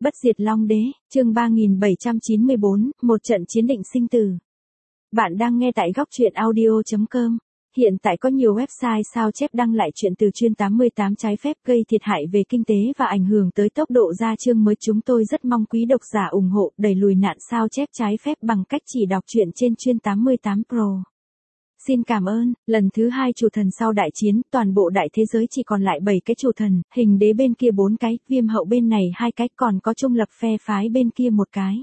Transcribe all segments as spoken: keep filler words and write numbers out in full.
Bất diệt Long Đế, chương ba nghìn bảy trăm chín mươi bốn, một trận chiến định sinh tử. Bạn đang nghe tại góc truyện audio chấm com. Hiện tại có nhiều website sao chép đăng lại chuyện từ chuyên tám mươi tám trái phép gây thiệt hại về kinh tế và ảnh hưởng tới tốc độ ra chương mới. Chúng tôi rất mong quý độc giả ủng hộ đẩy lùi nạn sao chép trái phép bằng cách chỉ đọc truyện trên chuyên tám mươi tám Pro. Xin cảm ơn. Lần thứ hai chủ thần sau đại chiến, toàn bộ đại thế giới chỉ còn lại bảy cái chủ thần, hình đế bên kia bốn cái, viêm hậu bên này hai cái, còn có trung lập phe phái bên kia một cái.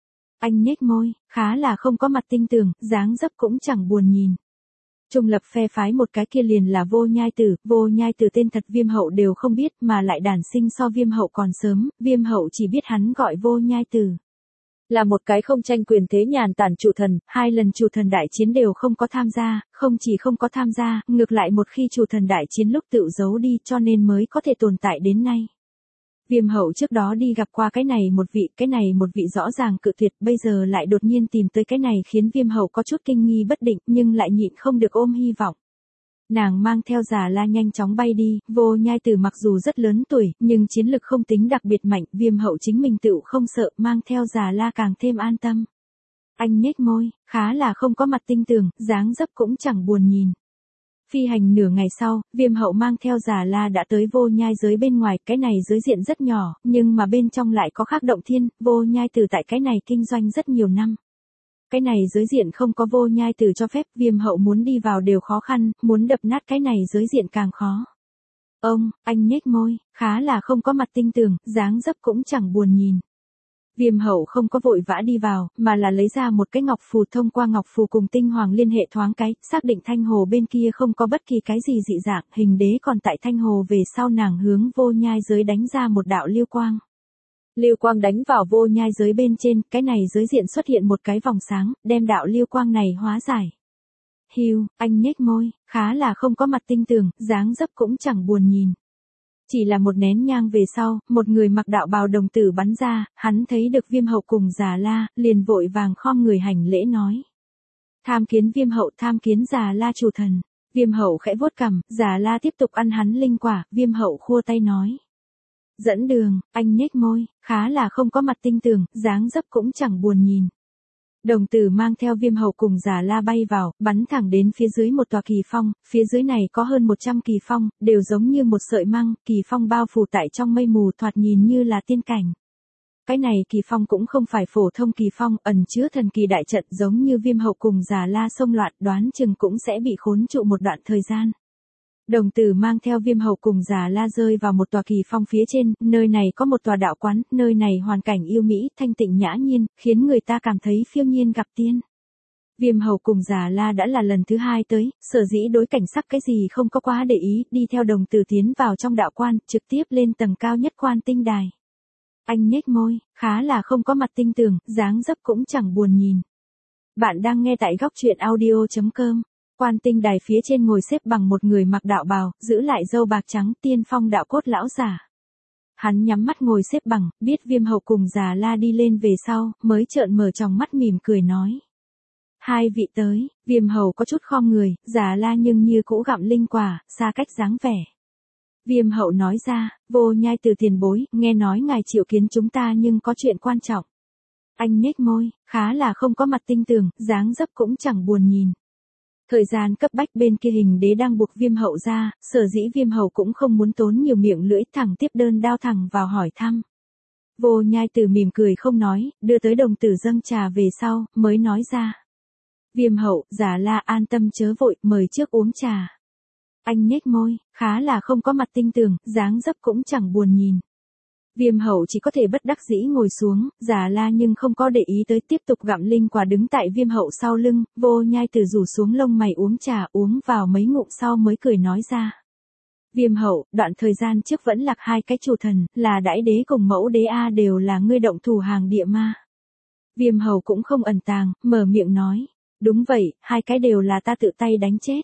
Anh nhếch môi, khá là không có mặt tinh tường, dáng dấp cũng chẳng buồn nhìn. Trung lập phe phái một cái kia liền là Vô Nhai Tử, Vô Nhai Tử tên thật viêm hậu đều không biết mà lại đản sinh so viêm hậu còn sớm, viêm hậu chỉ biết hắn gọi Vô Nhai Tử. Là một cái không tranh quyền thế nhàn tản chủ thần, hai lần chủ thần đại chiến đều không có tham gia, không chỉ không có tham gia, ngược lại một khi chủ thần đại chiến lúc tự giấu đi cho nên mới có thể tồn tại đến nay. Viêm hậu trước đó đi gặp qua cái này một vị, cái này một vị rõ ràng cự tuyệt, bây giờ lại đột nhiên tìm tới cái này khiến viêm hậu có chút kinh nghi bất định nhưng lại nhịn không được ôm hy vọng. Nàng mang theo Già La nhanh chóng bay đi, Vô Nhai Tử mặc dù rất lớn tuổi, nhưng chiến lực không tính đặc biệt mạnh, viêm hậu chính mình tựu không sợ, mang theo Già La càng thêm an tâm. Anh nhếch môi, khá là không có mặt tinh tường, dáng dấp cũng chẳng buồn nhìn. Phi hành nửa ngày sau, viêm hậu mang theo Già La đã tới Vô Nhai giới bên ngoài, cái này giới diện rất nhỏ, nhưng mà bên trong lại có khác động thiên, Vô Nhai Tử tại cái này kinh doanh rất nhiều năm. Cái này giới diện không có Vô Nhai Tử cho phép, viêm hậu muốn đi vào đều khó khăn, muốn đập nát cái này giới diện càng khó. Ông, anh nhếch môi, khá là không có mặt tinh tường, dáng dấp cũng chẳng buồn nhìn. Viêm hậu không có vội vã đi vào, mà là lấy ra một cái ngọc phù, thông qua ngọc phù cùng tinh hoàng liên hệ thoáng cái, xác định thanh hồ bên kia không có bất kỳ cái gì dị dạng, hình đế còn tại thanh hồ về sau nàng hướng Vô Nhai giới đánh ra một đạo lưu quang. Lưu quang đánh vào Vô Nhai giới bên trên, cái này giới diện xuất hiện một cái vòng sáng, đem đạo lưu quang này hóa giải. Hiu, anh nhếch môi, khá là không có mặt tinh tường, dáng dấp cũng chẳng buồn nhìn. Chỉ là một nén nhang về sau, một người mặc đạo bào đồng tử bắn ra, hắn thấy được viêm hậu cùng Già La, liền vội vàng khom người hành lễ nói. Tham kiến viêm hậu, tham kiến Già La chủ thần. Viêm hậu khẽ vuốt cằm, Già La tiếp tục ăn hắn linh quả, viêm hậu khua tay nói. Dẫn đường, anh nhếch môi, khá là không có mặt tinh tường, dáng dấp cũng chẳng buồn nhìn. Đồng tử mang theo viêm hậu cùng Già La bay vào, bắn thẳng đến phía dưới một tòa kỳ phong, phía dưới này có hơn một trăm kỳ phong, đều giống như một sợi măng, kỳ phong bao phủ tại trong mây mù thoạt nhìn như là tiên cảnh. Cái này kỳ phong cũng không phải phổ thông kỳ phong, ẩn chứa thần kỳ đại trận, giống như viêm hậu cùng Già La xông loạn, đoán chừng cũng sẽ bị khốn trụ một đoạn thời gian. Đồng tử mang theo viêm hậu cùng Già La rơi vào một tòa kỳ phong phía trên, nơi này có một tòa đạo quán, nơi này hoàn cảnh yêu mỹ, thanh tịnh nhã nhiên, khiến người ta cảm thấy phiêu nhiên gặp tiên. Viêm hậu cùng Già La đã là lần thứ hai tới, sở dĩ đối cảnh sắc cái gì không có quá để ý, đi theo đồng tử tiến vào trong đạo quan, trực tiếp lên tầng cao nhất quan tinh đài. Anh nhếch môi, khá là không có mặt tinh tường, dáng dấp cũng chẳng buồn nhìn. Bạn đang nghe tại góc truyện audio chấm com. Quan tinh đài phía trên ngồi xếp bằng một người mặc đạo bào, giữ lại râu bạc trắng, tiên phong đạo cốt lão giả. Hắn nhắm mắt ngồi xếp bằng, biết viêm hậu cùng Già La đi lên về sau, mới trợn mở tròng mắt mỉm cười nói. Hai vị tới, viêm hậu có chút khom người, Già La nhưng như cũ gặm linh quả, xa cách dáng vẻ. Viêm hậu nói ra, Vô Nhai Tử tiền bối, nghe nói ngài triệu kiến chúng ta nhưng có chuyện quan trọng. Anh nhếch môi, khá là không có mặt tinh tường, dáng dấp cũng chẳng buồn nhìn. Thời gian cấp bách bên kia hình đế đang buộc viêm hậu ra, sở dĩ viêm hậu cũng không muốn tốn nhiều miệng lưỡi, thẳng tiếp đơn đao thẳng vào hỏi thăm. Vô Nhai Tử mỉm cười không nói, đưa tới đồng tử dâng trà về sau, mới nói ra. Viêm hậu, Già La an tâm chớ vội, mời trước uống trà. Anh nhếch môi, khá là không có mặt tinh tường, dáng dấp cũng chẳng buồn nhìn. Viêm hậu chỉ có thể bất đắc dĩ ngồi xuống, Già La nhưng không có để ý tới, tiếp tục gặm linh quả đứng tại viêm hậu sau lưng, Vô Nhai Tử rủ xuống lông mày uống trà, uống vào mấy ngụm sau mới cười nói ra. Viêm hậu, đoạn thời gian trước vẫn lạc hai cái chủ thần, là Đãi Đế cùng Mẫu Đế A đều là ngươi động thủ hàng địa ma. Viêm hậu cũng không ẩn tàng, mở miệng nói. Đúng vậy, hai cái đều là ta tự tay đánh chết.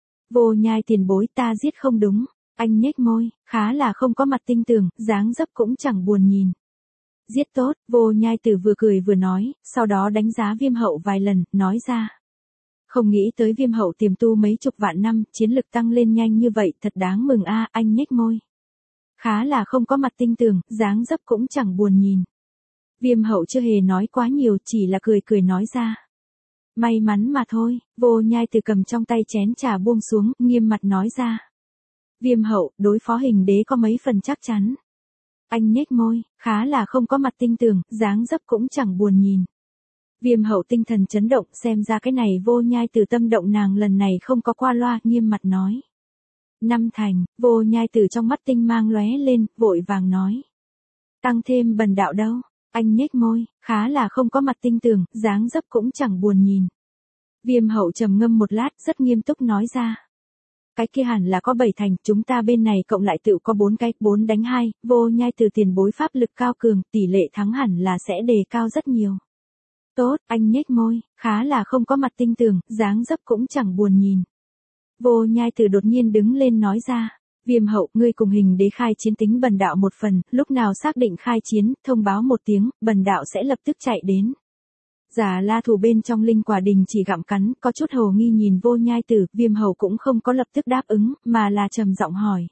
Vô Nhai tiền bối, ta giết không đúng. Anh nhếch môi, khá là không có mặt tinh tường, dáng dấp cũng chẳng buồn nhìn. Giết tốt, Vô Nhai Tử vừa cười vừa nói, sau đó đánh giá viêm hậu vài lần, nói ra. Không nghĩ tới viêm hậu tiềm tu mấy chục vạn năm, chiến lực tăng lên nhanh như vậy, thật đáng mừng a. Anh nhếch môi. khá là không có mặt tinh tường, dáng dấp cũng chẳng buồn nhìn. Viêm hậu chưa hề nói quá nhiều, chỉ là cười cười nói ra. May mắn mà thôi, Vô Nhai Từ cầm trong tay chén trà buông xuống, nghiêm mặt nói ra. Viêm hậu, đối phó hình đế có mấy phần chắc chắn. Anh nhếch môi, khá là không có mặt tinh tường, dáng dấp cũng chẳng buồn nhìn. Viêm hậu tinh thần chấn động, xem ra cái này Vô Nhai Từ tâm động nàng lần này không có qua loa, nghiêm mặt nói. Năm thành, Vô Nhai Từ trong mắt tinh mang lóe lên, vội vàng nói. Tăng thêm bần đạo đâu? Anh nhếch môi, khá là không có mặt tinh tường, dáng dấp cũng chẳng buồn nhìn. Viêm hậu trầm ngâm một lát, rất nghiêm túc nói ra. Cái kia hẳn là có bảy thành, chúng ta bên này cộng lại tự có bốn cái, bốn đánh hai, Vô Nhai Từ tiền bối pháp lực cao cường, tỷ lệ thắng hẳn là sẽ đề cao rất nhiều. Tốt, anh nhếch môi, khá là không có mặt tinh tường, dáng dấp cũng chẳng buồn nhìn. Vô Nhai Từ đột nhiên đứng lên nói ra. Viêm hậu, ngươi cùng hình đế khai chiến tính bần đạo một phần, lúc nào xác định khai chiến, thông báo một tiếng, bần đạo sẽ lập tức chạy đến. Giả La thủ bên trong linh quả đình chỉ gặm cắn, có chút hồ nghi nhìn Vô Nhai Từ, Viêm hậu cũng không có lập tức đáp ứng, mà là trầm giọng hỏi.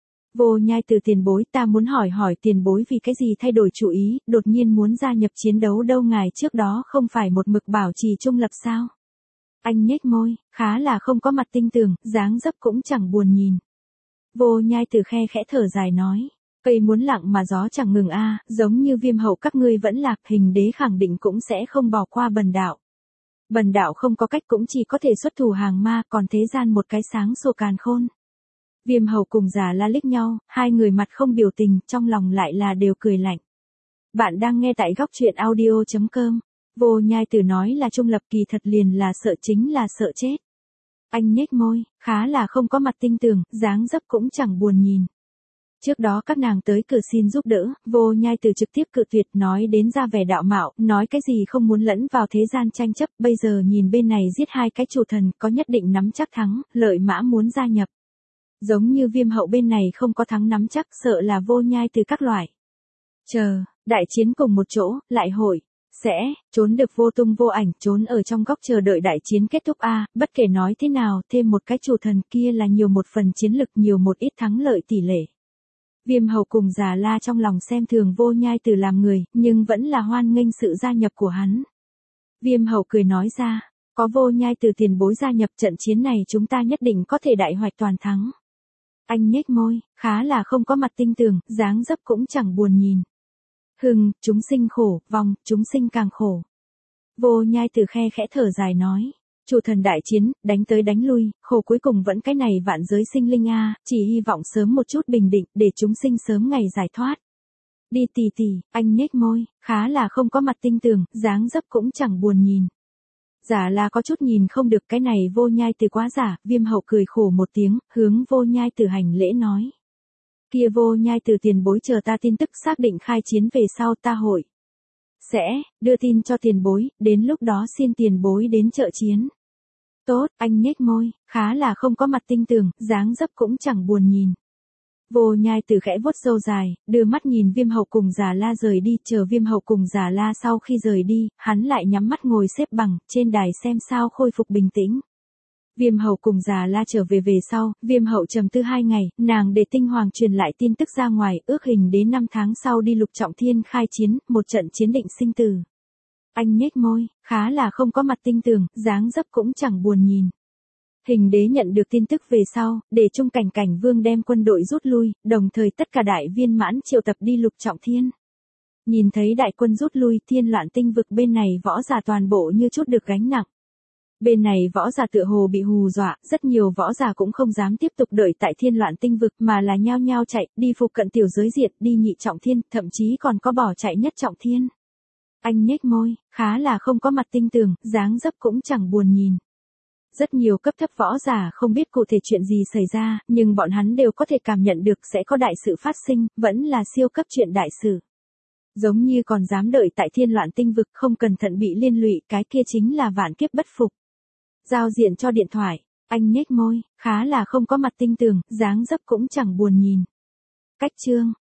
Vô Nhai Từ tiền bối, ta muốn hỏi hỏi tiền bối vì cái gì thay đổi chủ ý, đột nhiên muốn gia nhập chiến đấu đâu, ngài trước đó không phải một mực bảo trì trung lập sao? Anh nhếch môi, khá là không có mặt tinh tường, dáng dấp cũng chẳng buồn nhìn. Vô Nhai Từ khe khẽ thở dài nói. Cây muốn lặng mà gió chẳng ngừng a, giống như Viêm hậu các ngươi vẫn lạc, hình đế khẳng định cũng sẽ không bỏ qua bần đạo. Bần đạo không có cách cũng chỉ có thể xuất thủ hàng ma, còn thế gian một cái sáng sủa càn khôn. Viêm hậu cùng Giả La liếc nhau, hai người mặt không biểu tình, trong lòng lại là đều cười lạnh. Bạn đang nghe tại góc truyện audio chấm com. Vô Nhai Từ nói là trung lập, kỳ thật liền là sợ, chính là sợ chết. Anh nhếch môi, khá là không có mặt tinh tường, dáng dấp cũng chẳng buồn nhìn. Trước đó các nàng tới cửa xin giúp đỡ, Vô Nhai Từ trực tiếp cự tuyệt, nói đến ra vẻ đạo mạo, nói cái gì không muốn lẫn vào thế gian tranh chấp, bây giờ nhìn bên này giết hai cái chủ thần, có nhất định nắm chắc thắng, lợi mã muốn gia nhập. Giống như Viêm hậu bên này không có thắng nắm chắc, sợ là Vô Nhai Từ các loại. Chờ, đại chiến cùng một chỗ, lại hội. Sẽ, trốn được vô tung vô ảnh, trốn ở trong góc chờ đợi đại chiến kết thúc a, bất kể nói thế nào, thêm một cái chủ thần kia là nhiều một phần chiến lực, nhiều một ít thắng lợi tỷ lệ. Viêm hậu cùng Giả La trong lòng xem thường Vô Nhai Từ làm người, nhưng vẫn là hoan nghênh sự gia nhập của hắn. Viêm hậu cười nói ra, có Vô Nhai Từ tiền bối gia nhập, trận chiến này chúng ta nhất định có thể đại hoạch toàn thắng. Anh nhếch môi, khá là không có mặt tinh tường, dáng dấp cũng chẳng buồn nhìn. Hừng, chúng sinh khổ, vong, chúng sinh càng khổ. Vô Nhai Từ khe khẽ thở dài nói. Chủ thần đại chiến, đánh tới đánh lui, khổ cuối cùng vẫn cái này vạn giới sinh linh a, chỉ hy vọng sớm một chút bình định, để chúng sinh sớm ngày giải thoát. Đi tì tì, anh nhếch môi, khá là không có mặt tinh tường, dáng dấp cũng chẳng buồn nhìn. Giả là có chút nhìn không được, cái này Vô Nhai Từ quá giả, Viêm hậu cười khổ một tiếng, hướng Vô Nhai Từ hành lễ nói. Kia Vô Nhai Từ tiền bối, chờ ta tin tức xác định khai chiến về sau ta hội. Sẽ, đưa tin cho tiền bối, đến lúc đó xin tiền bối đến trợ chiến. Tốt, anh nhếch môi, khá là không có mặt tinh tường, dáng dấp cũng chẳng buồn nhìn. Vô Nhai Từ khẽ vuốt râu dài, đưa mắt nhìn Viêm hậu cùng Giả La rời đi, chờ Viêm hậu cùng Giả La sau khi rời đi, hắn lại nhắm mắt ngồi xếp bằng, trên đài xem sao khôi phục bình tĩnh. Viêm hậu cùng Giả La trở về về sau, Viêm hậu trầm tư hai ngày, nàng để tinh hoàng truyền lại tin tức ra ngoài, ước hình đến năm tháng sau đi Lục Trọng Thiên khai chiến, một trận chiến định sinh tử. Anh nhếch môi, khá là không có mặt tinh tường, dáng dấp cũng chẳng buồn nhìn. Hình đế nhận được tin tức về sau, để Trung Cảnh Cảnh Vương đem quân đội rút lui, đồng thời tất cả đại viên mãn triệu tập đi Lục Trọng Thiên. Nhìn thấy đại quân rút lui, Thiên Loạn Tinh vực bên này võ giả toàn bộ như chút được gánh nặng. Bên này võ giả tựa hồ bị hù dọa, rất nhiều võ giả cũng không dám tiếp tục đợi tại Thiên Loạn Tinh vực mà là nhao nhao chạy, đi phục cận tiểu giới diệt, đi nhị trọng thiên, thậm chí còn có bỏ chạy nhất trọng thiên. Anh nhếch môi, khá là không có mặt tinh tường, dáng dấp cũng chẳng buồn nhìn. Rất nhiều cấp thấp võ giả không biết cụ thể chuyện gì xảy ra, nhưng bọn hắn đều có thể cảm nhận được sẽ có đại sự phát sinh, vẫn là siêu cấp chuyện đại sự. Giống như còn dám đợi tại Thiên Loạn Tinh vực, không cẩn thận bị liên lụy, cái kia chính là vạn kiếp bất phục. Giao diện cho điện thoại, anh nhếch môi, khá là không có mặt tinh tường, dáng dấp cũng chẳng buồn nhìn. Cách chương